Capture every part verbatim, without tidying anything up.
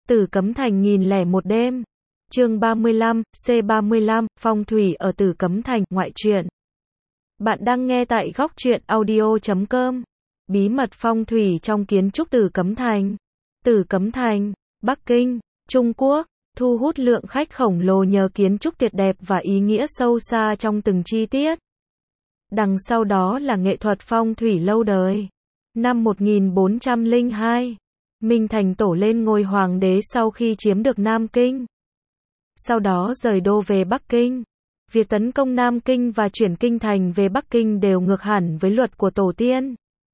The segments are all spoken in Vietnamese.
Tử Cấm Thành nghìn lẻ một đêm. Chương ba mươi lăm, C ba mươi lăm, phong thủy ở Tử Cấm Thành, ngoại truyện. Bạn đang nghe tại góc truyện audio chấm com. Bí mật phong thủy trong kiến trúc Tử Cấm Thành. Tử Cấm Thành, Bắc Kinh, Trung Quốc, thu hút lượng khách khổng lồ nhờ kiến trúc tuyệt đẹp và ý nghĩa sâu xa trong từng chi tiết. Đằng sau đó là nghệ thuật phong thủy lâu đời. Năm một nghìn bốn trăm lẻ hai, Minh Thành tổ lên ngôi hoàng đế sau khi chiếm được Nam Kinh. Sau đó rời đô về Bắc Kinh. Việc tấn công Nam Kinh và chuyển kinh thành về Bắc Kinh đều ngược hẳn với luật của tổ tiên.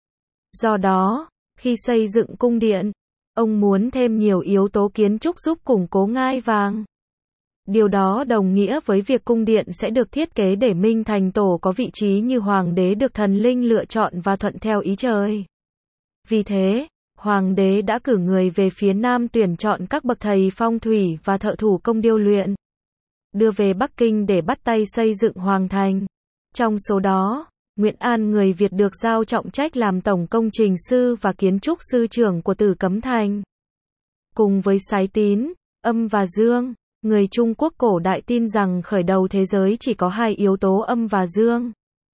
Do đó, khi xây dựng cung điện, ông muốn thêm nhiều yếu tố kiến trúc giúp củng cố ngai vàng. Điều đó đồng nghĩa với việc cung điện sẽ được thiết kế để Minh Thành tổ có vị trí như hoàng đế được thần linh lựa chọn và thuận theo ý trời. Vì thế, hoàng đế đã cử người về phía Nam tuyển chọn các bậc thầy phong thủy và thợ thủ công điêu luyện, đưa về Bắc Kinh để bắt tay xây dựng hoàng thành. Trong số đó, Nguyễn An người Việt được giao trọng trách làm tổng công trình sư và kiến trúc sư trưởng của Tử Cấm Thành. Cùng với Sái Tín, âm và dương, người Trung Quốc cổ đại tin rằng khởi đầu thế giới chỉ có hai yếu tố âm và dương.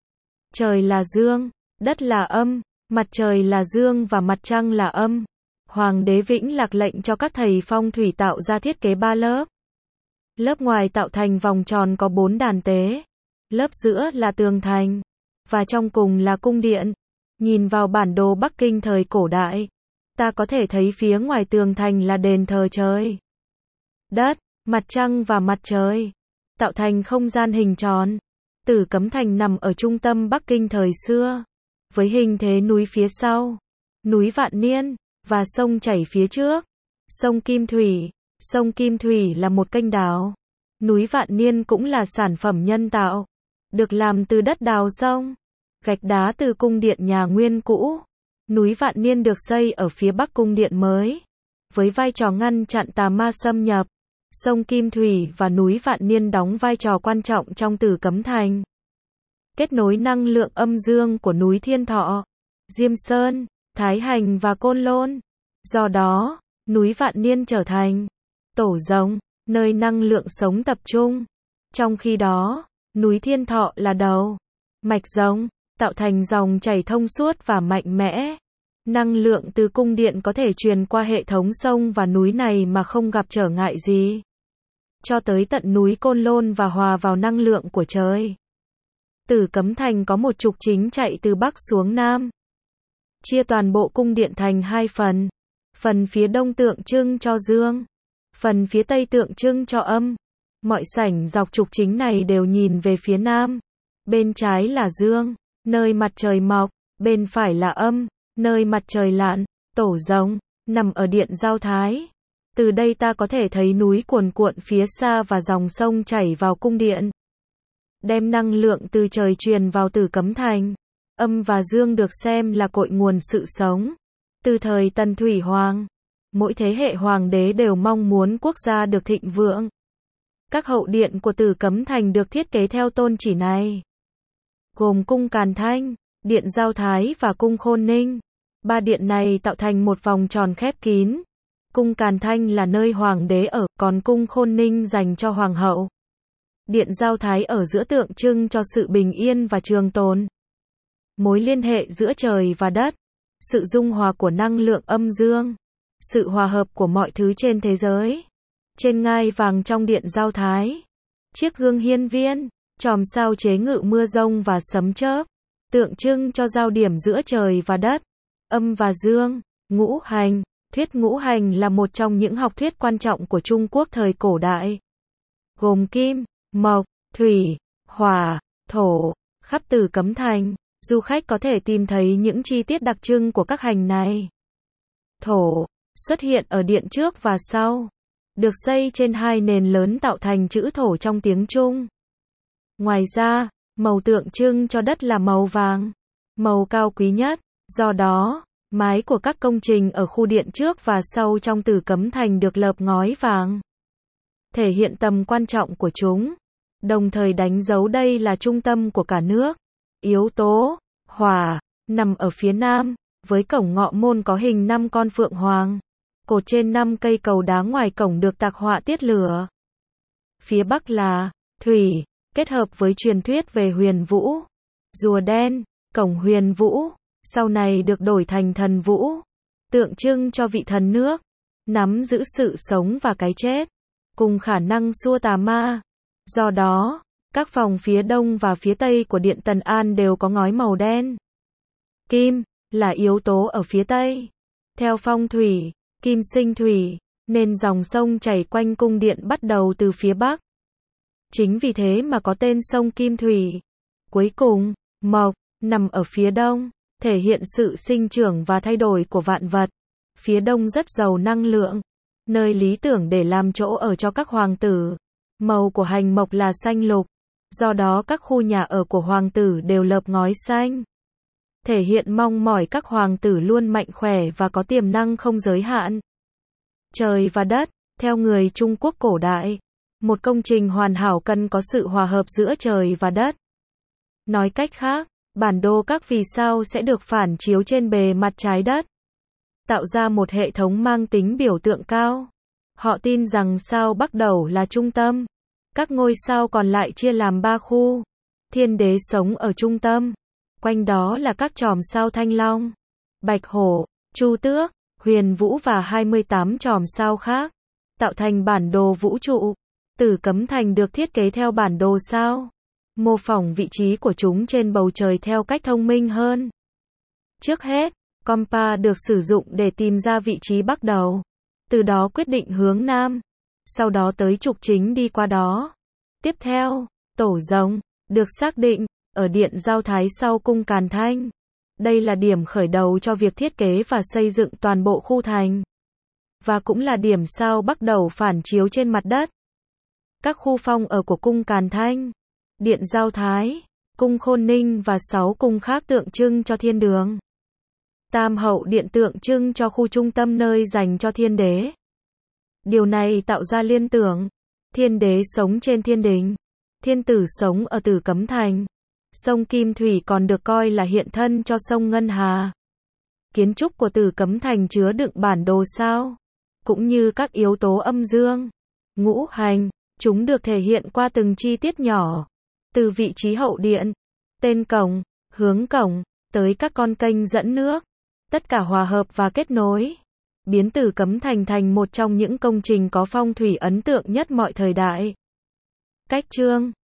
Trời là dương, đất là âm, mặt trời là dương và mặt trăng là âm. Hoàng đế Vĩnh Lạc lệnh cho các thầy phong thủy tạo ra thiết kế ba lớp. Lớp ngoài tạo thành vòng tròn có bốn đàn tế. Lớp giữa là tường thành. Và trong cùng là cung điện. Nhìn vào bản đồ Bắc Kinh thời cổ đại, ta có thể thấy phía ngoài tường thành là đền thờ trời, đất, mặt trăng và mặt trời, tạo thành không gian hình tròn. Tử Cấm Thành nằm ở trung tâm Bắc Kinh thời xưa, với hình thế núi phía sau, núi Vạn Niên, và sông chảy phía trước, sông Kim Thủy. Sông Kim Thủy là một kênh đào. Núi Vạn Niên cũng là sản phẩm nhân tạo, được làm từ đất đào sông, gạch đá từ cung điện nhà Nguyên cũ. Núi Vạn Niên được xây ở phía bắc cung điện mới, với vai trò ngăn chặn tà ma xâm nhập. Sông Kim Thủy và núi Vạn Niên đóng vai trò quan trọng trong Tử Cấm Thành, kết nối năng lượng âm dương của núi Thiên Thọ, Diêm Sơn, Thái Hành và Côn Lôn. Do đó, núi Vạn Niên trở thành tổ rồng, nơi năng lượng sống tập trung. Trong khi đó, núi Thiên Thọ là đầu mạch rồng, tạo thành dòng chảy thông suốt và mạnh mẽ. Năng lượng từ cung điện có thể truyền qua hệ thống sông và núi này mà không gặp trở ngại gì, cho tới tận núi Côn Lôn và hòa vào năng lượng của trời. Tử Cấm Thành có một trục chính chạy từ bắc xuống nam, chia toàn bộ cung điện thành hai phần. Phần phía đông tượng trưng cho dương, phần phía tây tượng trưng cho âm. Mọi sảnh dọc trục chính này đều nhìn về phía nam. Bên trái là dương, nơi mặt trời mọc, bên phải là âm, nơi mặt trời lặn. Tổ rồng nằm ở điện Giao Thái. Từ đây ta có thể thấy núi cuồn cuộn phía xa và dòng sông chảy vào cung điện, đem năng lượng từ trời truyền vào Tử Cấm Thành. Âm và dương được xem là cội nguồn sự sống. Từ thời Tần Thủy Hoàng, mỗi thế hệ hoàng đế đều mong muốn quốc gia được thịnh vượng. Các hậu điện của Tử Cấm Thành được thiết kế theo tôn chỉ này, gồm cung Càn Thanh, điện Giao Thái và cung Khôn Ninh. Ba điện này tạo thành một vòng tròn khép kín. Cung Càn Thanh là nơi hoàng đế ở, còn cung Khôn Ninh dành cho hoàng hậu. Điện Giao Thái ở giữa tượng trưng cho sự bình yên và trường tồn, mối liên hệ giữa trời và đất, sự dung hòa của năng lượng âm dương, sự hòa hợp của mọi thứ trên thế giới. Trên ngai vàng trong điện Giao Thái, chiếc gương hiên viên, chòm sao chế ngự mưa rông và sấm chớp, tượng trưng cho giao điểm giữa trời và đất, âm và dương. Ngũ hành. Thuyết ngũ hành là một trong những học thuyết quan trọng của Trung Quốc thời cổ đại, gồm kim, mộc, thủy, hỏa, thổ. Khắp Tử Cấm Thành, du khách có thể tìm thấy những chi tiết đặc trưng của các hành này. Thổ xuất hiện ở điện trước và sau, được xây trên hai nền lớn tạo thành chữ thổ trong tiếng Trung. Ngoài ra, màu tượng trưng cho đất là màu vàng, màu cao quý nhất. Do đó, mái của các công trình ở khu điện trước và sau trong Tử Cấm Thành được lợp ngói vàng, thể hiện tầm quan trọng của chúng, đồng thời đánh dấu đây là trung tâm của cả nước. Yếu tố hỏa nằm ở phía nam, với cổng ngọ môn có hình năm con phượng hoàng. Cột trên năm cây cầu đá ngoài cổng được tạc họa tiết lửa. Phía bắc là thủy, kết hợp với truyền thuyết về Huyền Vũ. Rùa đen, cổng Huyền Vũ, sau này được đổi thành Thần Vũ, tượng trưng cho vị thần nước, nắm giữ sự sống và cái chết, cùng khả năng xua tà ma. Do đó, các phòng phía đông và phía tây của Điện Tần An đều có ngói màu đen. Kim là yếu tố ở phía tây. Theo phong thủy, kim sinh thủy, nên dòng sông chảy quanh cung điện bắt đầu từ phía bắc. Chính vì thế mà có tên sông Kim Thủy. Cuối cùng, mộc nằm ở phía đông, thể hiện sự sinh trưởng và thay đổi của vạn vật. Phía đông rất giàu năng lượng, nơi lý tưởng để làm chỗ ở cho các hoàng tử. Màu của hành mộc là xanh lục, do đó các khu nhà ở của hoàng tử đều lợp ngói xanh. Thể hiện mong mỏi các hoàng tử luôn mạnh khỏe và có tiềm năng không giới hạn. Trời và đất, theo người Trung Quốc cổ đại, một công trình hoàn hảo cần có sự hòa hợp giữa trời và đất. Nói cách khác, bản đồ các vì sao sẽ được phản chiếu trên bề mặt trái đất, tạo ra một hệ thống mang tính biểu tượng cao. Họ tin rằng sao Bắc Đẩu là trung tâm, các ngôi sao còn lại chia làm ba khu. Thiên đế sống ở trung tâm, quanh đó là các chòm sao Thanh Long, Bạch Hổ, Chu Tước, Huyền Vũ và hai mươi tám chòm sao khác, tạo thành bản đồ vũ trụ. Tử Cấm Thành được thiết kế theo bản đồ sao, mô phỏng vị trí của chúng trên bầu trời theo cách thông minh hơn. Trước hết, compa được sử dụng để tìm ra vị trí Bắc Đẩu, từ đó quyết định hướng Nam, sau đó tới trục chính đi qua đó. Tiếp theo, tổ rồng được xác định ở điện Giao Thái sau cung Càn Thanh. Đây là điểm khởi đầu cho việc thiết kế và xây dựng toàn bộ khu thành, và cũng là điểm sao Bắc Đẩu phản chiếu trên mặt đất. Các khu phong ở của cung Càn Thanh, điện Giao Thái, cung Khôn Ninh và sáu cung khác tượng trưng cho thiên đường. Tam hậu điện tượng trưng cho khu trung tâm nơi dành cho thiên đế. Điều này tạo ra liên tưởng, thiên đế sống trên thiên đình, thiên tử sống ở Tử Cấm Thành. Sông Kim Thủy còn được coi là hiện thân cho sông Ngân Hà. Kiến trúc của Tử Cấm Thành chứa đựng bản đồ sao, cũng như các yếu tố âm dương, ngũ hành, chúng được thể hiện qua từng chi tiết nhỏ, từ vị trí hậu điện, tên cổng, hướng cổng, tới các con kênh dẫn nước, tất cả hòa hợp và kết nối, biến Tử Cấm Thành thành một trong những công trình có phong thủy ấn tượng nhất mọi thời đại. Cách chương